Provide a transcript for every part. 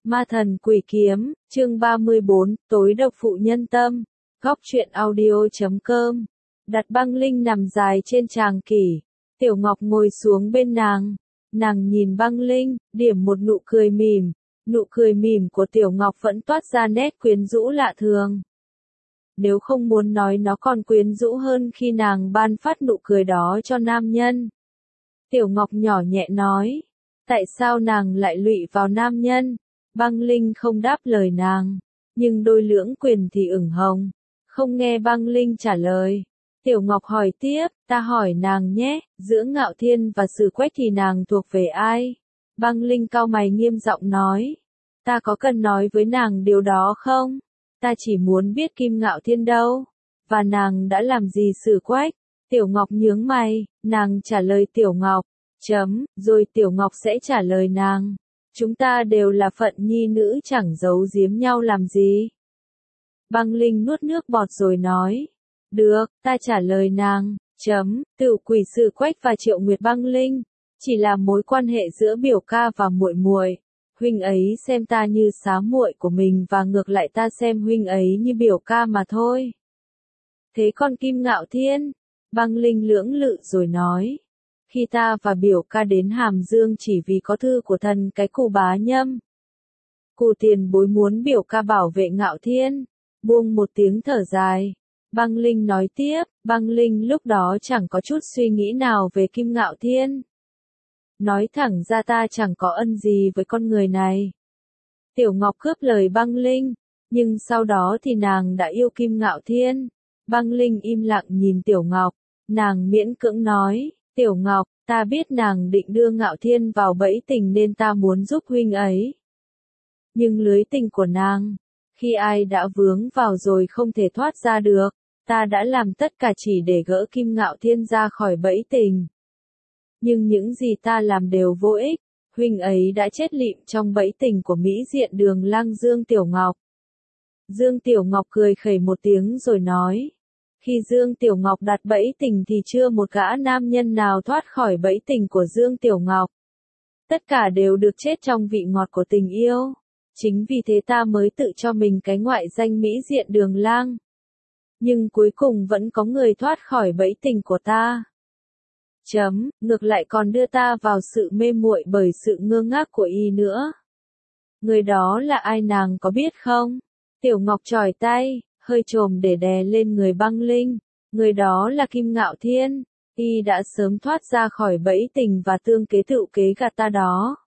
Ma thần quỷ kiếm, chương 34, tối độc phụ nhân tâm. Góc truyện audio.com. Đặt băng linh nằm dài trên tràng kỷ. Tiểu Ngọc ngồi xuống bên nàng. Nàng nhìn băng linh, điểm một nụ cười mỉm. Nụ cười mỉm của Tiểu Ngọc vẫn toát ra nét quyến rũ lạ thường. Nếu không muốn nói nó còn quyến rũ hơn khi nàng ban phát nụ cười đó cho nam nhân. Tiểu Ngọc nhỏ nhẹ nói. Tại sao nàng lại lụy vào nam nhân? Băng Linh không đáp lời nàng, nhưng đôi lưỡng quyền thì ửng hồng. Không nghe băng Linh trả lời. Tiểu Ngọc hỏi tiếp, ta hỏi nàng nhé, giữa Ngạo Thiên và Sử Quách thì nàng thuộc về ai? Băng Linh cau mày nghiêm giọng nói, ta có cần nói với nàng điều đó không? Ta chỉ muốn biết Kim Ngạo Thiên đâu, và nàng đã làm gì Sử Quách? Tiểu Ngọc nhướng mày, nàng trả lời Tiểu Ngọc, rồi Tiểu Ngọc sẽ trả lời nàng. Chúng ta đều là phận nhi nữ chẳng giấu giếm nhau làm gì. Băng Linh nuốt nước bọt rồi nói. Được, ta trả lời nàng. Tửu quỷ Sử Quách và Triệu Nguyệt Băng Linh. Chỉ là mối quan hệ giữa biểu ca và muội muội. Huynh ấy xem ta như xá muội của mình và ngược lại ta xem huynh ấy như biểu ca mà thôi. Thế còn Kim Ngạo Thiên? Băng Linh lưỡng lự rồi nói. Khi ta và biểu ca đến Hàm Dương chỉ vì có thư của thần cái Cù Bá Nhâm. Cù tiền bối muốn biểu ca bảo vệ Ngạo Thiên. Buông một tiếng thở dài. Băng Linh nói tiếp, Băng Linh lúc đó chẳng có chút suy nghĩ nào về Kim Ngạo Thiên. Nói thẳng ra ta chẳng có ân gì với con người này. Tiểu Ngọc cướp lời Băng Linh, nhưng sau đó thì nàng đã yêu Kim Ngạo Thiên. Băng Linh im lặng nhìn Tiểu Ngọc, nàng miễn cưỡng nói. Tiểu Ngọc, ta biết nàng định đưa Ngạo Thiên vào bẫy tình nên ta muốn giúp huynh ấy. Nhưng lưới tình của nàng, khi ai đã vướng vào rồi không thể thoát ra được, ta đã làm tất cả chỉ để gỡ Kim Ngạo Thiên ra khỏi bẫy tình. Nhưng những gì ta làm đều vô ích, huynh ấy đã chết lịm trong bẫy tình của Mỹ Diện Đường Lang Dương Tiểu Ngọc. Dương Tiểu Ngọc cười khẩy một tiếng rồi nói. Khi Dương Tiểu Ngọc đặt bẫy tình thì chưa một gã nam nhân nào thoát khỏi bẫy tình của Dương Tiểu Ngọc. Tất cả đều được chết trong vị ngọt của tình yêu. Chính vì thế ta mới tự cho mình cái ngoại danh Mỹ Diện Đường Lang. Nhưng cuối cùng vẫn có người thoát khỏi bẫy tình của ta. Ngược lại còn đưa ta vào sự mê muội bởi sự ngơ ngác của y nữa. Người đó là ai nàng có biết không? Tiểu Ngọc chòi tay, hơi trồm để đè lên người Băng Linh. Người đó là Kim Ngạo Thiên. Y đã sớm thoát ra khỏi bẫy tình và tương kế tựu kế gạt ta đó.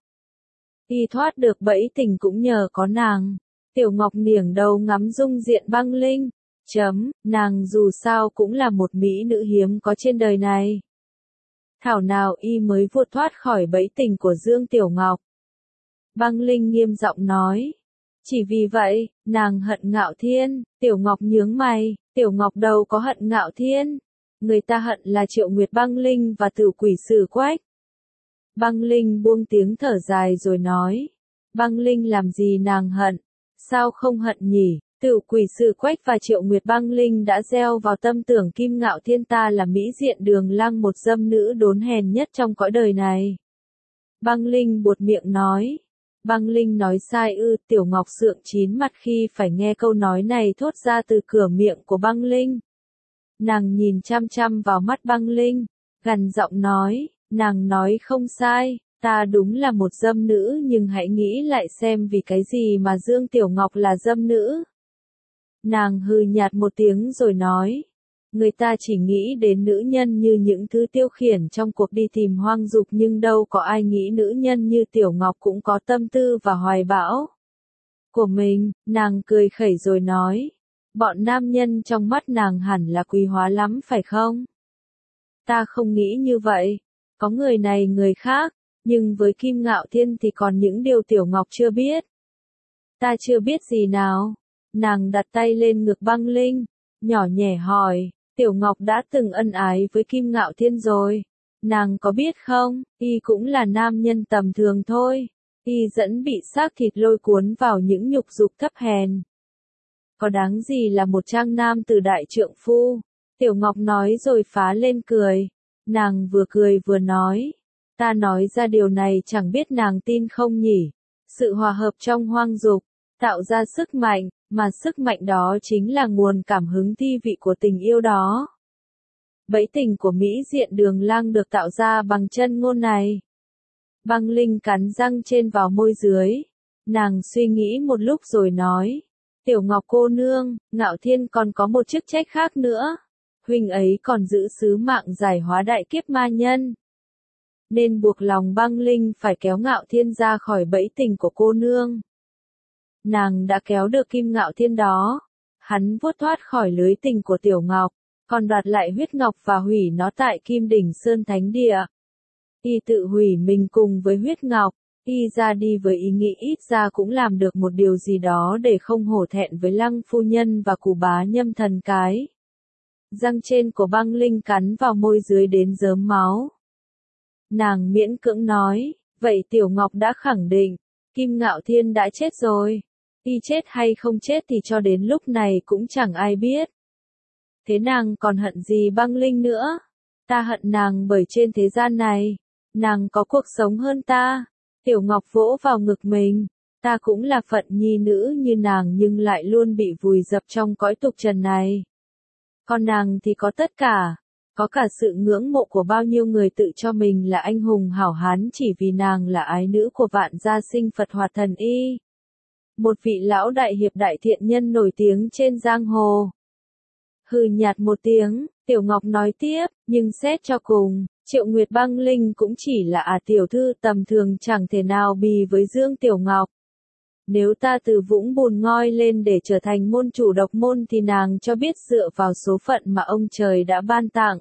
Y thoát được bẫy tình cũng nhờ có nàng. Tiểu Ngọc nghiêng đầu ngắm dung diện Băng Linh. Nàng dù sao cũng là một mỹ nữ hiếm có trên đời này. Thảo nào y mới vụt thoát khỏi bẫy tình của Dương Tiểu Ngọc. Băng Linh nghiêm giọng nói. Chỉ vì vậy, nàng hận Ngạo Thiên. Tiểu Ngọc nhướng mày, Tiểu Ngọc đâu có hận Ngạo Thiên. Người ta hận là Triệu Nguyệt Băng Linh và Tửu quỷ Sử Quách. Băng Linh buông tiếng thở dài rồi nói. Băng Linh làm gì nàng hận? Sao không hận nhỉ? Tửu quỷ Sử Quách và Triệu Nguyệt Băng Linh đã gieo vào tâm tưởng Kim Ngạo Thiên ta là Mỹ Diện Đường Lang một dâm nữ đốn hèn nhất trong cõi đời này. Băng Linh buột miệng nói. Băng Linh nói sai ư? Tiểu Ngọc sượng chín mặt khi phải nghe câu nói này thốt ra từ cửa miệng của Băng Linh. Nàng nhìn chăm chăm vào mắt Băng Linh, gằn giọng nói, nàng nói không sai, ta đúng là một dâm nữ nhưng hãy nghĩ lại xem vì cái gì mà Dương Tiểu Ngọc là dâm nữ. Nàng hừ nhạt một tiếng rồi nói, người ta chỉ nghĩ đến nữ nhân như những thứ tiêu khiển trong cuộc đi tìm hoang dục nhưng đâu có ai nghĩ nữ nhân như Tiểu Ngọc cũng có tâm tư và hoài bão của mình. Nàng cười khẩy rồi nói, bọn nam nhân trong mắt nàng hẳn là quý hóa lắm phải không? Ta không nghĩ như vậy, có người này người khác, nhưng với Kim Ngạo Thiên thì còn những điều Tiểu Ngọc chưa biết. Ta chưa biết gì nào? Nàng đặt tay lên ngực Băng Linh, nhỏ nhẹ hỏi, Tiểu Ngọc đã từng ân ái với Kim Ngạo Thiên rồi. Nàng có biết không, y cũng là nam nhân tầm thường thôi. Y dẫn bị xác thịt lôi cuốn vào những nhục dục thấp hèn. Có đáng gì là một trang nam từ đại trượng phu? Tiểu Ngọc nói rồi phá lên cười. Nàng vừa cười vừa nói. Ta nói ra điều này chẳng biết nàng tin không nhỉ? Sự hòa hợp trong hoang dục, tạo ra sức mạnh, mà sức mạnh đó chính là nguồn cảm hứng thi vị của tình yêu đó. Bẫy tình của Mỹ Diện Đường Lang được tạo ra bằng chân ngôn này. Băng Linh cắn răng trên vào môi dưới. Nàng suy nghĩ một lúc rồi nói. Tiểu Ngọc cô nương, Ngạo Thiên còn có một chức trách khác nữa. Huynh ấy còn giữ sứ mạng giải hóa đại kiếp ma nhân. Nên buộc lòng Băng Linh phải kéo Ngạo Thiên ra khỏi bẫy tình của cô nương. Nàng đã kéo được Kim Ngạo Thiên đó. Hắn vuốt thoát khỏi lưới tình của Tiểu Ngọc, còn đoạt lại huyết ngọc và hủy nó tại Kim Đỉnh Sơn Thánh Địa. Y tự hủy mình cùng với huyết ngọc, y ra đi với ý nghĩ ít ra cũng làm được một điều gì đó để không hổ thẹn với Lăng phu nhân và Cù bá Nhâm thần cái. Răng trên của Băng Linh cắn vào môi dưới đến rớm máu. Nàng miễn cưỡng nói, vậy Tiểu Ngọc đã khẳng định, Kim Ngạo Thiên đã chết rồi. Y chết hay không chết thì cho đến lúc này cũng chẳng ai biết. Thế nàng còn hận gì Băng Linh nữa? Ta hận nàng bởi trên thế gian này, nàng có cuộc sống hơn ta. Tiểu Ngọc vỗ vào ngực mình. Ta cũng là phận nhi nữ như nàng nhưng lại luôn bị vùi dập trong cõi tục trần này. Còn nàng thì có tất cả. Có cả sự ngưỡng mộ của bao nhiêu người tự cho mình là anh hùng hảo hán chỉ vì nàng là ái nữ của vạn gia sinh Phật Hoạt Thần Y. Một vị lão đại hiệp đại thiện nhân nổi tiếng trên giang hồ. Hừ nhạt một tiếng, Tiểu Ngọc nói tiếp, nhưng xét cho cùng, Triệu Nguyệt Băng Linh cũng chỉ là tiểu thư tầm thường chẳng thể nào bì với Dương Tiểu Ngọc. Nếu ta từ vũng bùn ngoi lên để trở thành môn chủ độc môn thì nàng cho biết dựa vào số phận mà ông trời đã ban tặng.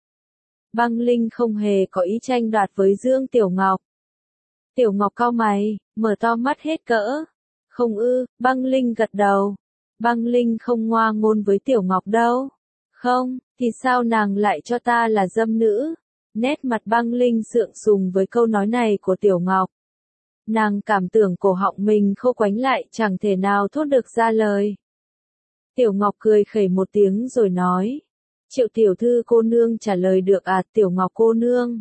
Băng Linh không hề có ý tranh đoạt với Dương Tiểu Ngọc. Tiểu Ngọc cau mày, mở to mắt hết cỡ. Không ư, Băng Linh gật đầu. Băng Linh không ngoa ngôn với Tiểu Ngọc đâu. Không, thì sao nàng lại cho ta là dâm nữ? Nét mặt Băng Linh sượng sùng với câu nói này của Tiểu Ngọc. Nàng cảm tưởng cổ họng mình khô quánh lại chẳng thể nào thốt được ra lời. Tiểu Ngọc cười khẩy một tiếng rồi nói. Triệu tiểu thư cô nương trả lời được Tiểu Ngọc cô nương.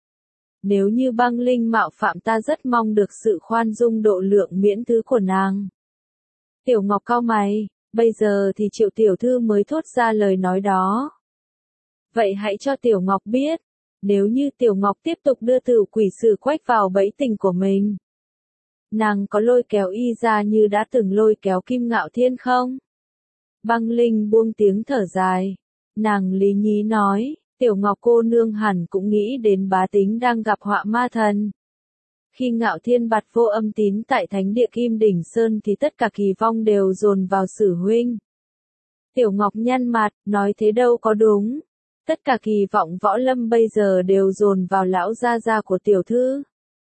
Nếu như Băng Linh mạo phạm ta rất mong được sự khoan dung độ lượng miễn thứ của nàng. Tiểu Ngọc cau mày, bây giờ thì Triệu tiểu thư mới thốt ra lời nói đó. Vậy hãy cho Tiểu Ngọc biết, nếu như Tiểu Ngọc tiếp tục đưa Tử Quỷ Sử Quách vào bẫy tình của mình, nàng có lôi kéo y ra như đã từng lôi kéo Kim Ngạo Thiên không? Băng Linh buông tiếng thở dài. Nàng lý nhí nói, Tiểu Ngọc cô nương hẳn cũng nghĩ đến bá tính đang gặp họa ma thần. Khi Ngạo Thiên bặt vô âm tín tại Thánh Địa Kim Đỉnh Sơn thì tất cả kỳ vong đều dồn vào Sử huynh. Tiểu Ngọc nhăn mặt, nói thế đâu có đúng. Tất cả kỳ vọng võ lâm bây giờ đều dồn vào lão gia gia của tiểu thư.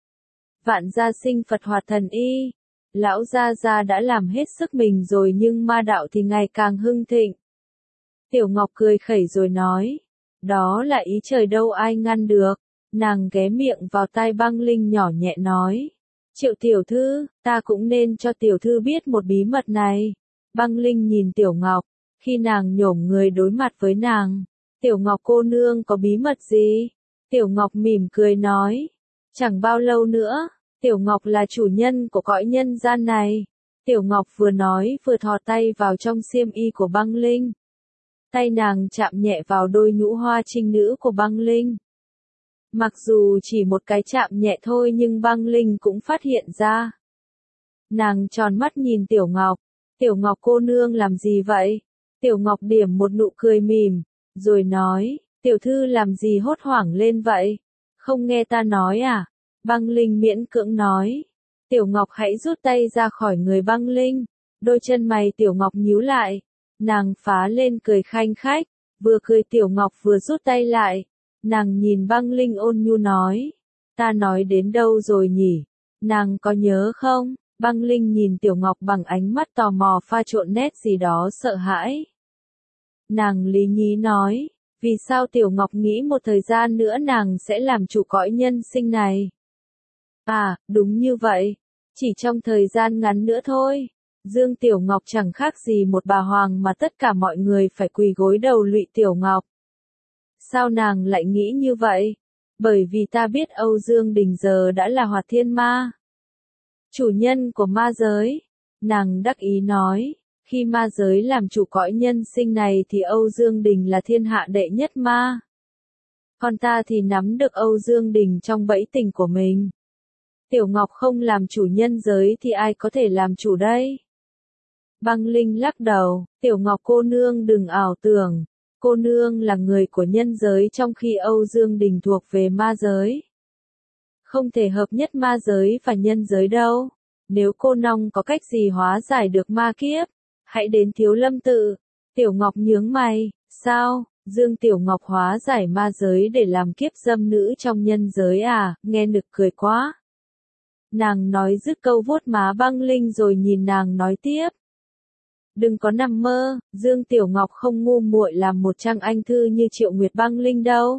Vạn gia sinh Phật Hoạt Thần Y. Lão gia gia đã làm hết sức mình rồi nhưng ma đạo thì ngày càng hưng thịnh. Tiểu Ngọc cười khẩy rồi nói. Đó là ý trời đâu ai ngăn được. Nàng ghé miệng vào tai Băng Linh nhỏ nhẹ nói. Triệu tiểu thư, ta cũng nên cho tiểu thư biết một bí mật này. Băng Linh nhìn Tiểu Ngọc. Khi nàng nhổm người đối mặt với nàng. Tiểu Ngọc cô nương có bí mật gì? Tiểu Ngọc mỉm cười nói. Chẳng bao lâu nữa, Tiểu Ngọc là chủ nhân của cõi nhân gian này. Tiểu Ngọc vừa nói vừa thò tay vào trong xiêm y của Băng Linh. Tay nàng chạm nhẹ vào đôi nhũ hoa trinh nữ của Băng Linh. Mặc dù chỉ một cái chạm nhẹ thôi nhưng Băng Linh cũng phát hiện ra. Nàng tròn mắt nhìn Tiểu Ngọc. Tiểu Ngọc cô nương làm gì vậy? Tiểu Ngọc điểm một nụ cười mỉm, rồi nói, tiểu thư làm gì hốt hoảng lên vậy? Không nghe ta nói à? Băng Linh miễn cưỡng nói. Tiểu Ngọc hãy rút tay ra khỏi người Băng Linh. Đôi chân mày Tiểu Ngọc nhíu lại. Nàng phá lên cười khanh khách. Vừa cười Tiểu Ngọc vừa rút tay lại. Nàng nhìn Băng Linh ôn nhu nói. Ta nói đến đâu rồi nhỉ? Nàng có nhớ không? Băng Linh nhìn Tiểu Ngọc bằng ánh mắt tò mò pha trộn nét gì đó sợ hãi. Nàng lý nhí nói. Vì sao Tiểu Ngọc nghĩ một thời gian nữa nàng sẽ làm chủ cõi nhân sinh này? Đúng như vậy. Chỉ trong thời gian ngắn nữa thôi. Dương Tiểu Ngọc chẳng khác gì một bà hoàng mà tất cả mọi người phải quỳ gối đầu lụy Tiểu Ngọc. Sao nàng lại nghĩ như vậy? Bởi vì ta biết Âu Dương Đình giờ đã là Hoạt Thiên Ma. Chủ nhân của ma giới. Nàng đắc ý nói, khi ma giới làm chủ cõi nhân sinh này thì Âu Dương Đình là thiên hạ đệ nhất ma. Còn ta thì nắm được Âu Dương Đình trong bẫy tình của mình. Tiểu Ngọc không làm chủ nhân giới thì ai có thể làm chủ đây? Băng Linh lắc đầu, Tiểu Ngọc cô nương đừng ảo tưởng, cô nương là người của nhân giới trong khi Âu Dương Đình thuộc về ma giới. Không thể hợp nhất ma giới và nhân giới đâu. Nếu cô nong có cách gì hóa giải được ma kiếp, hãy đến Thiếu Lâm tự. Tiểu Ngọc nhướng mày, sao? Dương Tiểu Ngọc hóa giải ma giới để làm kiếp dâm nữ trong nhân giới à, nghe nực cười quá. Nàng nói dứt câu vuốt má Băng Linh rồi nhìn nàng nói tiếp. Đừng có nằm mơ, Dương Tiểu Ngọc không ngu muội làm một trang anh thư như Triệu Nguyệt Băng Linh đâu.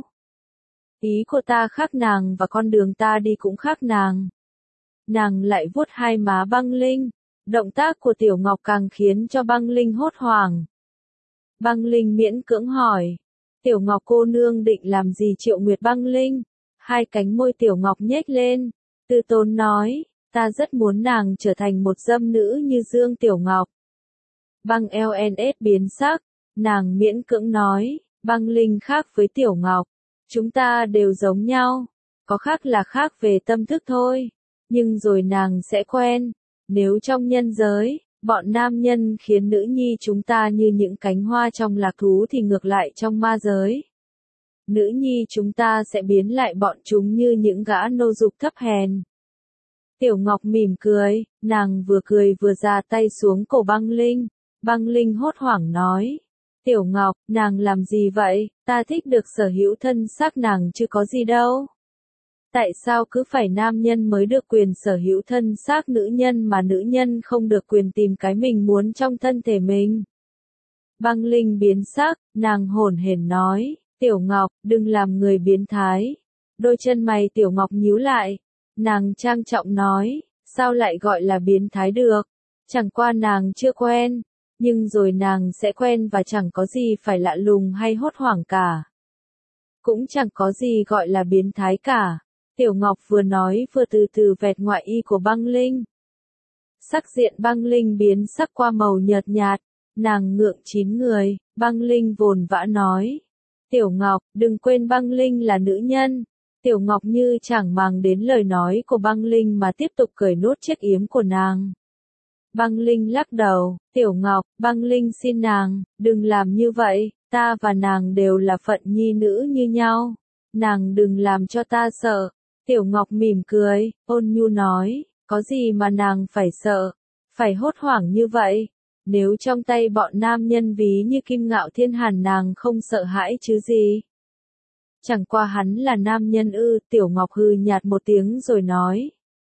Ý của ta khác nàng và con đường ta đi cũng khác nàng. Nàng lại vuốt hai má Băng Linh, động tác của Tiểu Ngọc càng khiến cho Băng Linh hốt hoảng. Băng Linh miễn cưỡng hỏi, Tiểu Ngọc cô nương định làm gì Triệu Nguyệt Băng Linh? Hai cánh môi Tiểu Ngọc nhếch lên, từ tốn nói, ta rất muốn nàng trở thành một dâm nữ như Dương Tiểu Ngọc. Băng LNS biến sắc, nàng miễn cưỡng nói, Băng Linh khác với Tiểu Ngọc, chúng ta đều giống nhau, có khác là khác về tâm thức thôi, nhưng rồi nàng sẽ quen, nếu trong nhân giới, bọn nam nhân khiến nữ nhi chúng ta như những cánh hoa trong lạc thú thì ngược lại trong ma giới. Nữ nhi chúng ta sẽ biến lại bọn chúng như những gã nô dục thấp hèn. Tiểu Ngọc mỉm cười, nàng vừa cười vừa già tay xuống cổ Băng Linh. Băng Linh hốt hoảng nói, Tiểu Ngọc, nàng làm gì vậy, ta thích được sở hữu thân xác nàng chứ có gì đâu. Tại sao cứ phải nam nhân mới được quyền sở hữu thân xác nữ nhân mà nữ nhân không được quyền tìm cái mình muốn trong thân thể mình? Băng Linh biến sắc, nàng hổn hển nói, Tiểu Ngọc, đừng làm người biến thái. Đôi chân mày Tiểu Ngọc nhíu lại, nàng trang trọng nói, sao lại gọi là biến thái được? Chẳng qua nàng chưa quen, nhưng rồi nàng sẽ quen và chẳng có gì phải lạ lùng hay hốt hoảng cả. Cũng chẳng có gì gọi là biến thái cả. Tiểu Ngọc vừa nói vừa từ từ vẹt ngoại y của Băng Linh. Sắc diện Băng Linh biến sắc qua màu nhợt nhạt, nàng ngượng chín người, Băng Linh vồn vã nói. Tiểu Ngọc, đừng quên Băng Linh là nữ nhân. Tiểu Ngọc như chẳng màng đến lời nói của Băng Linh mà tiếp tục cởi nốt chiếc yếm của nàng. Băng Linh lắc đầu, Tiểu Ngọc, Băng Linh xin nàng, đừng làm như vậy, ta và nàng đều là phận nhi nữ như nhau. Nàng đừng làm cho ta sợ. Tiểu Ngọc mỉm cười, ôn nhu nói, có gì mà nàng phải sợ, phải hốt hoảng như vậy. Nếu trong tay bọn nam nhân ví như Kim Ngạo Thiên Hàn nàng không sợ hãi chứ gì. Chẳng qua hắn là nam nhân ư, Tiểu Ngọc hừ nhạt một tiếng rồi nói.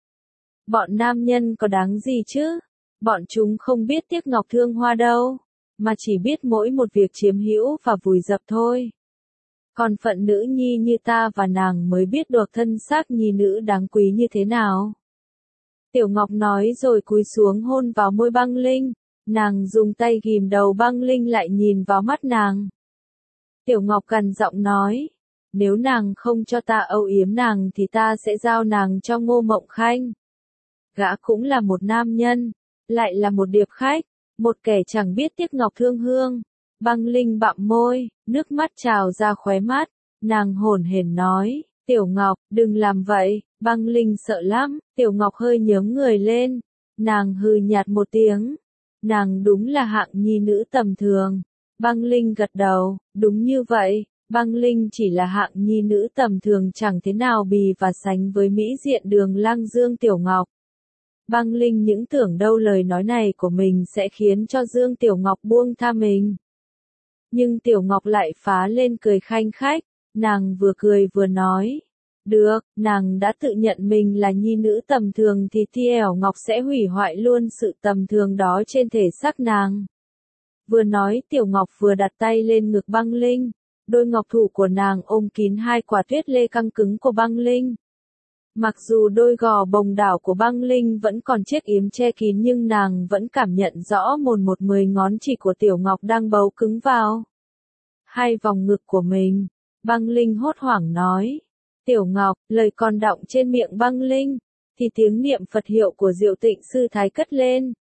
Bọn nam nhân có đáng gì chứ? Bọn chúng không biết tiếc ngọc thương hoa đâu, mà chỉ biết mỗi một việc chiếm hữu và vùi dập thôi. Còn phận nữ nhi như ta và nàng mới biết được thân xác nhi nữ đáng quý như thế nào. Tiểu Ngọc nói rồi cúi xuống hôn vào môi Băng Linh, nàng dùng tay ghìm đầu Băng Linh lại nhìn vào mắt nàng. Tiểu Ngọc gằn giọng nói, nếu nàng không cho ta âu yếm nàng thì ta sẽ giao nàng cho Ngô Mộng Khanh. Gã cũng là một nam nhân, lại là một điệp khách, một kẻ chẳng biết tiếc ngọc thương hương. Băng Linh bặm môi, nước mắt trào ra khóe mắt, nàng hổn hển nói, Tiểu Ngọc, đừng làm vậy. Băng Linh sợ lắm, Tiểu Ngọc hơi nhướng người lên, nàng hừ nhạt một tiếng, nàng đúng là hạng nhi nữ tầm thường. Băng Linh gật đầu, đúng như vậy, Băng Linh chỉ là hạng nhi nữ tầm thường chẳng thế nào bì và sánh với mỹ diện Đường Lang Dương Tiểu Ngọc. Băng Linh những tưởng đâu lời nói này của mình sẽ khiến cho Dương Tiểu Ngọc buông tha mình. Nhưng Tiểu Ngọc lại phá lên cười khanh khách, nàng vừa cười vừa nói. Được, nàng đã tự nhận mình là nhi nữ tầm thường thì Thiểu Ngọc sẽ hủy hoại luôn sự tầm thường đó trên thể xác nàng. Vừa nói Tiểu Ngọc vừa đặt tay lên ngực Băng Linh, đôi ngọc thủ của nàng ôm kín hai quả tuyết lê căng cứng của Băng Linh. Mặc dù đôi gò bồng đảo của Băng Linh vẫn còn chiếc yếm che kín nhưng nàng vẫn cảm nhận rõ một 10 ngón chỉ của Tiểu Ngọc đang bấu cứng vào hai vòng ngực của mình. Băng Linh hốt hoảng nói. Tiểu Ngọc, lời còn đọng trên miệng Băng Linh, thì tiếng niệm Phật hiệu của Diệu Tịnh Sư Thái cất lên.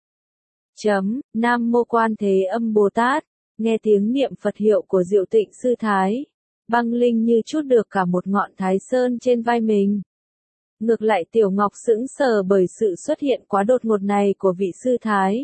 Nam Mô Quan Thế Âm Bồ Tát, nghe tiếng niệm Phật hiệu của Diệu Tịnh Sư Thái, băng linh như trút được cả một ngọn Thái Sơn trên vai mình. Ngược lại Tiểu Ngọc sững sờ bởi sự xuất hiện quá đột ngột này của vị sư thái.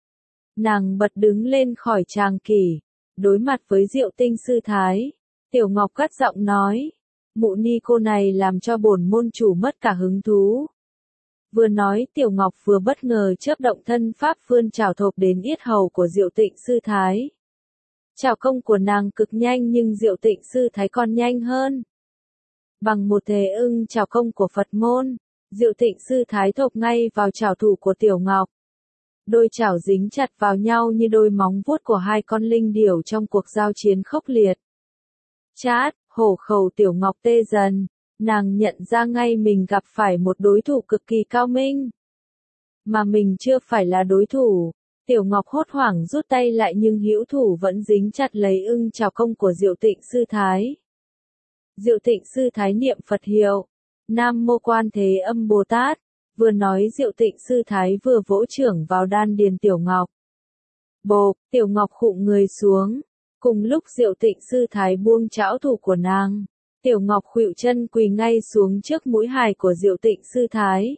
Nàng bật đứng lên khỏi tràng kỷ, đối mặt với Diệu Tinh Sư Thái. Tiểu Ngọc cất giọng nói, mụ ni cô này làm cho bổn môn chủ mất cả hứng thú. Vừa nói Tiểu Ngọc vừa bất ngờ chớp động thân pháp vươn chảo thộp đến yết hầu của Diệu Tịnh Sư Thái. Chảo công của nàng cực nhanh nhưng Diệu Tịnh Sư Thái còn nhanh hơn. Bằng một thế ưng chảo công của Phật môn, Diệu Tịnh Sư Thái thộp ngay vào chảo thủ của Tiểu Ngọc. Đôi chảo dính chặt vào nhau như đôi móng vuốt của hai con linh điểu trong cuộc giao chiến khốc liệt. Chát, hổ khẩu Tiểu Ngọc tê dần, nàng nhận ra ngay mình gặp phải một đối thủ cực kỳ cao minh. Mà mình chưa phải là đối thủ. Tiểu Ngọc hốt hoảng rút tay lại nhưng hữu thủ vẫn dính chặt lấy ưng chảo công của Diệu Tịnh Sư Thái. Diệu Tịnh Sư Thái niệm Phật hiệu, Nam Mô Quan Thế Âm Bồ Tát, vừa nói Diệu Tịnh Sư Thái vừa vỗ chưởng vào đan điền Tiểu Ngọc. Bộp, Tiểu Ngọc khụm người xuống, cùng lúc Diệu Tịnh Sư Thái buông trảo thủ của nàng, Tiểu Ngọc khuỵu chân quỳ ngay xuống trước mũi hài của Diệu Tịnh Sư Thái.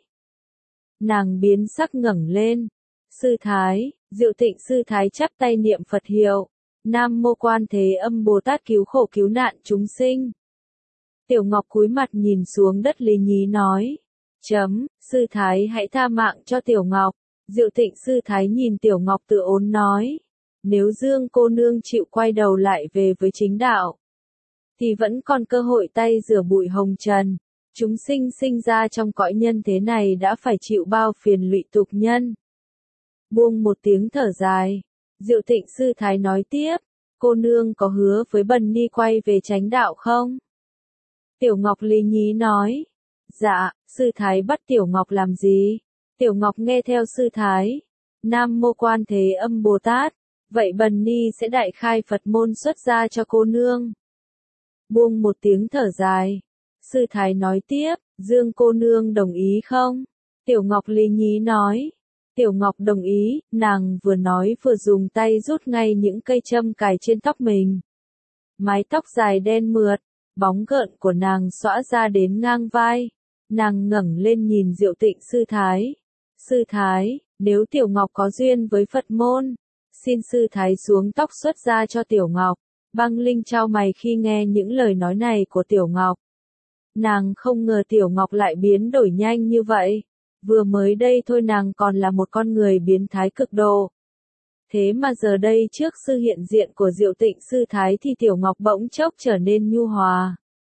Nàng biến sắc ngẩng lên, Sư Thái, Diệu Tịnh Sư Thái chắp tay niệm Phật hiệu, Nam Mô Quan Thế Âm Bồ Tát cứu khổ cứu nạn chúng sinh. Tiểu Ngọc cúi mặt nhìn xuống đất lý nhí nói, Sư Thái hãy tha mạng cho Tiểu Ngọc. Diệu Tịnh Sư Thái nhìn Tiểu Ngọc tự ốn nói, nếu Dương cô nương chịu quay đầu lại về với chính đạo, thì vẫn còn cơ hội tay rửa bụi hồng trần. Chúng sinh sinh ra trong cõi nhân thế này đã phải chịu bao phiền lụy tục nhân. Buông một tiếng thở dài, Diệu Tịnh Sư Thái nói tiếp, cô nương có hứa với Bần Ni quay về chánh đạo không? Tiểu Ngọc lý nhí nói, dạ. Sư Thái bắt Tiểu Ngọc làm gì? Tiểu Ngọc nghe theo Sư Thái, Nam Mô Quan Thế Âm Bồ Tát, vậy Bần Ni sẽ đại khai Phật môn xuất gia cho cô nương. Buông một tiếng thở dài, Sư Thái nói tiếp, Dương cô nương đồng ý không? Tiểu Ngọc lý nhí nói, Tiểu Ngọc đồng ý. Nàng vừa nói vừa dùng tay rút ngay những cây châm cài trên tóc mình. Mái tóc dài đen mượt, bóng gợn của nàng xõa ra đến ngang vai. Nàng ngẩng lên nhìn Diệu Tịnh Sư Thái. Sư Thái, nếu Tiểu Ngọc có duyên với Phật môn, xin Sư Thái xuống tóc xuất gia cho Tiểu Ngọc. Băng Linh chau mày khi nghe những lời nói này của Tiểu Ngọc. Nàng không ngờ Tiểu Ngọc lại biến đổi nhanh như vậy. Vừa mới đây thôi nàng còn là một con người biến thái cực độ. Thế mà giờ đây trước sự hiện diện của Diệu Tịnh Sư Thái thì Tiểu Ngọc bỗng chốc trở nên nhu hòa.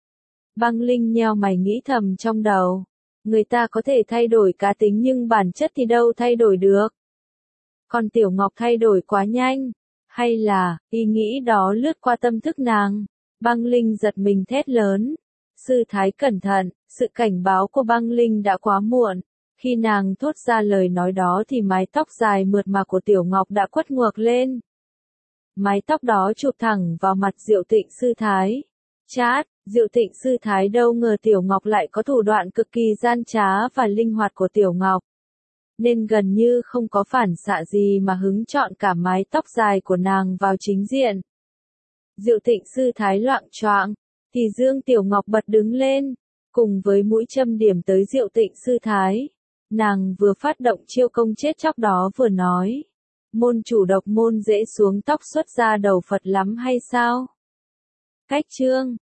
Băng Linh nheo mày nghĩ thầm trong đầu. Người ta có thể thay đổi cá tính nhưng bản chất thì đâu thay đổi được. Còn Tiểu Ngọc thay đổi quá nhanh. Hay là, ý nghĩ đó lướt qua tâm thức nàng. Băng Linh giật mình thét lớn. Sư Thái cẩn thận, sự cảnh báo của Băng Linh đã quá muộn. Khi nàng thốt ra lời nói đó thì mái tóc dài mượt mà của Tiểu Ngọc đã quất ngược lên. Mái tóc đó chụp thẳng vào mặt Diệu Tịnh Sư Thái. Chát, Diệu Tịnh Sư Thái đâu ngờ Tiểu Ngọc lại có thủ đoạn cực kỳ gian trá và linh hoạt của Tiểu Ngọc. Nên gần như không có phản xạ gì mà hứng chọn cả mái tóc dài của nàng vào chính diện. Diệu Tịnh Sư Thái loạng choạng, thì Dương Tiểu Ngọc bật đứng lên, cùng với mũi châm điểm tới Diệu Tịnh Sư Thái. Nàng vừa phát động chiêu công chết chóc đó vừa nói, môn chủ độc môn dễ xuống tóc xuất ra đầu Phật lắm hay sao? Cách chương